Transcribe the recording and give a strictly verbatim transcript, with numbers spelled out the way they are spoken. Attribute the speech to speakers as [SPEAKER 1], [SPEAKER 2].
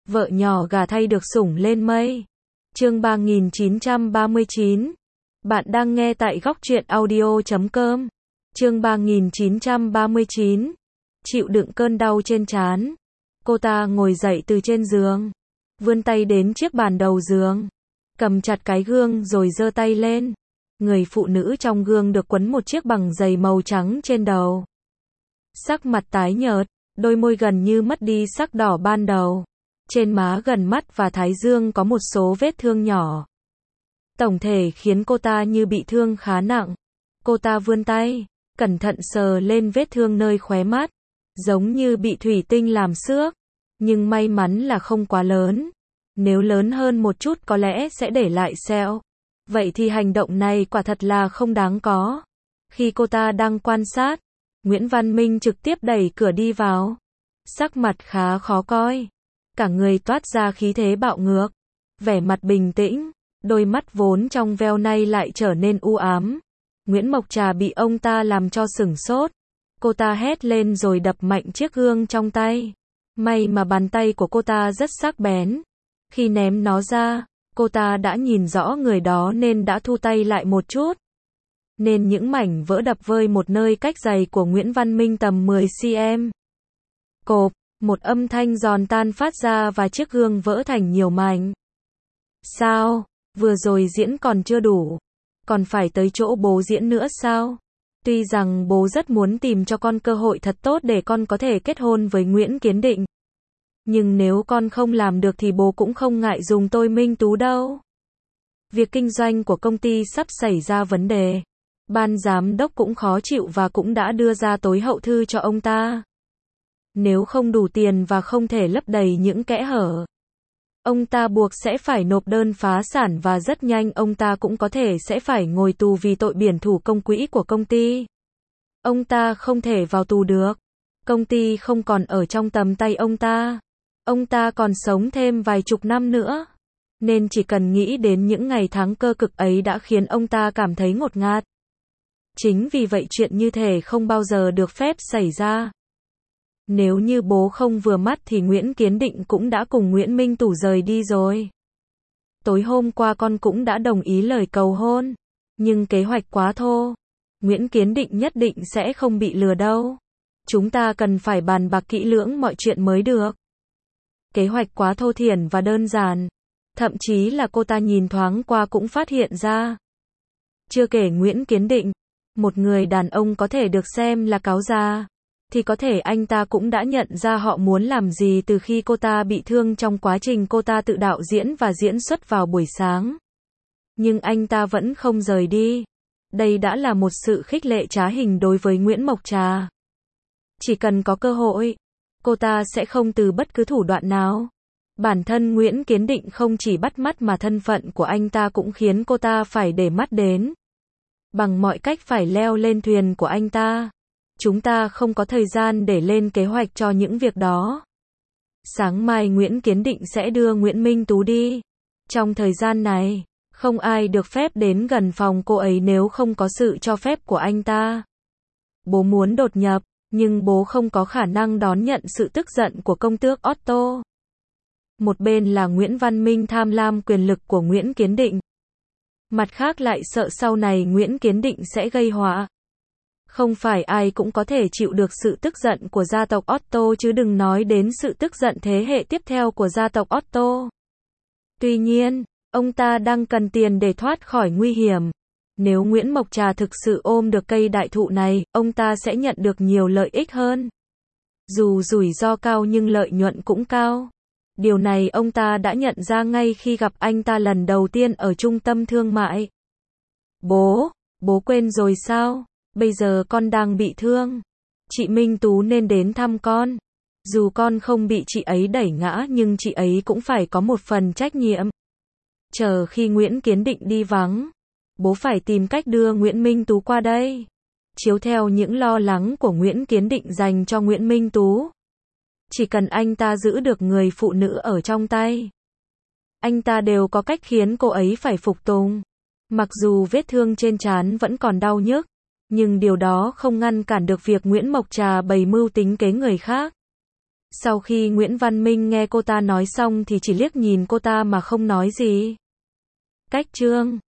[SPEAKER 1] Vợ nhỏ gà thay được sủng lên mây. Chương ba nghìn chín trăm ba mươi chín. Bạn đang nghe tại góc truyện audio chấm com. Chương ba nghìn chín trăm ba mươi chín. Chịu đựng cơn đau trên trán. Cô ta ngồi dậy từ trên giường, vươn tay đến chiếc bàn đầu giường, cầm chặt cái gương rồi giơ tay lên. Người phụ nữ trong gương được quấn một chiếc bằng giày màu trắng trên đầu. Sắc mặt tái nhợt, đôi môi gần như mất đi sắc đỏ ban đầu. Trên má gần mắt và thái dương có một số vết thương nhỏ. Tổng thể khiến cô ta như bị thương khá nặng. Cô ta vươn tay, cẩn thận sờ lên vết thương nơi khóe mắt, giống như bị thủy tinh làm xước. Nhưng may mắn là không quá lớn. Nếu lớn hơn một chút có lẽ sẽ để lại sẹo. Vậy thì hành động này quả thật là không đáng có. Khi cô ta đang quan sát, Nguyễn Văn Minh trực tiếp đẩy cửa đi vào. Sắc mặt khá khó coi. Cả người toát ra khí thế bạo ngược. Vẻ mặt bình tĩnh, đôi mắt vốn trong veo nay lại trở nên u ám. Nguyễn Mộc Trà bị ông ta làm cho sửng sốt. Cô ta hét lên rồi đập mạnh chiếc gương trong tay. May mà bàn tay của cô ta rất sắc bén. Khi ném nó ra, cô ta đã nhìn rõ người đó nên đã thu tay lại một chút. Nên những mảnh vỡ đập vơi một nơi cách giày của Nguyễn Văn Minh tầm mười xăng-ti-mét. Cộp, một âm thanh giòn tan phát ra và chiếc gương vỡ thành nhiều mảnh. Sao? Vừa rồi diễn còn chưa đủ. Còn phải tới chỗ bố diễn nữa sao? Tuy rằng bố rất muốn tìm cho con cơ hội thật tốt để con có thể kết hôn với Nguyễn Kiến Định. Nhưng nếu con không làm được thì bố cũng không ngại dùng tôi Minh Tú đâu. Việc kinh doanh của công ty sắp xảy ra vấn đề. Ban giám đốc cũng khó chịu và cũng đã đưa ra tối hậu thư cho ông ta. Nếu không đủ tiền và không thể lấp đầy những kẽ hở, ông ta buộc sẽ phải nộp đơn phá sản và rất nhanh ông ta cũng có thể sẽ phải ngồi tù vì tội biển thủ công quỹ của công ty. Ông ta không thể vào tù được. Công ty không còn ở trong tầm tay ông ta. Ông ta còn sống thêm vài chục năm nữa. Nên chỉ cần nghĩ đến những ngày tháng cơ cực ấy đã khiến ông ta cảm thấy ngột ngạt. Chính vì vậy chuyện như thể không bao giờ được phép xảy ra. Nếu như bố không vừa mắt thì Nguyễn Kiến Định cũng đã cùng Nguyễn Minh Tú rời đi rồi. Tối hôm qua con cũng đã đồng ý lời cầu hôn. Nhưng kế hoạch quá thô. Nguyễn Kiến Định nhất định sẽ không bị lừa đâu. Chúng ta cần phải bàn bạc kỹ lưỡng mọi chuyện mới được. Kế hoạch quá thô thiển và đơn giản. Thậm chí là cô ta nhìn thoáng qua cũng phát hiện ra. Chưa kể Nguyễn Kiến Định, một người đàn ông có thể được xem là cáo già, thì có thể anh ta cũng đã nhận ra họ muốn làm gì từ khi cô ta bị thương trong quá trình cô ta tự đạo diễn và diễn xuất vào buổi sáng. Nhưng anh ta vẫn không rời đi. Đây đã là một sự khích lệ trá hình đối với Nguyễn Mộc Trà. Chỉ cần có cơ hội, cô ta sẽ không từ bất cứ thủ đoạn nào. Bản thân Nguyễn Kiến Định không chỉ bắt mắt mà thân phận của anh ta cũng khiến cô ta phải để mắt đến. Bằng mọi cách phải leo lên thuyền của anh ta. Chúng ta không có thời gian để lên kế hoạch cho những việc đó. Sáng mai Nguyễn Kiến Định sẽ đưa Nguyễn Minh Tú đi. Trong thời gian này, không ai được phép đến gần phòng cô ấy nếu không có sự cho phép của anh ta. Bố muốn đột nhập, nhưng bố không có khả năng đón nhận sự tức giận của công tước Otto. Một bên là Nguyễn Văn Minh tham lam quyền lực của Nguyễn Kiến Định. Mặt khác lại sợ sau này Nguyễn Kiến Định sẽ gây họa. Không phải ai cũng có thể chịu được sự tức giận của gia tộc Otto chứ đừng nói đến sự tức giận thế hệ tiếp theo của gia tộc Otto. Tuy nhiên, ông ta đang cần tiền để thoát khỏi nguy hiểm. Nếu Nguyễn Mộc Trà thực sự ôm được cây đại thụ này, ông ta sẽ nhận được nhiều lợi ích hơn. Dù rủi ro cao nhưng lợi nhuận cũng cao. Điều này ông ta đã nhận ra ngay khi gặp anh ta lần đầu tiên ở trung tâm thương mại. Bố, bố quên rồi sao? Bây giờ con đang bị thương. Chị Minh Tú nên đến thăm con. Dù con không bị chị ấy đẩy ngã nhưng chị ấy cũng phải có một phần trách nhiệm. Chờ khi Nguyễn Kiến Định đi vắng, bố phải tìm cách đưa Nguyễn Minh Tú qua đây. Chiếu theo những lo lắng của Nguyễn Kiến Định dành cho Nguyễn Minh Tú. Chỉ cần anh ta giữ được người phụ nữ ở trong tay, anh ta đều có cách khiến cô ấy phải phục tùng. Mặc dù vết thương trên trán vẫn còn đau nhức, nhưng điều đó không ngăn cản được việc Nguyễn Mộc Trà bày mưu tính kế người khác. Sau khi Nguyễn Văn Minh nghe cô ta nói xong thì chỉ liếc nhìn cô ta mà không nói gì. Cách chương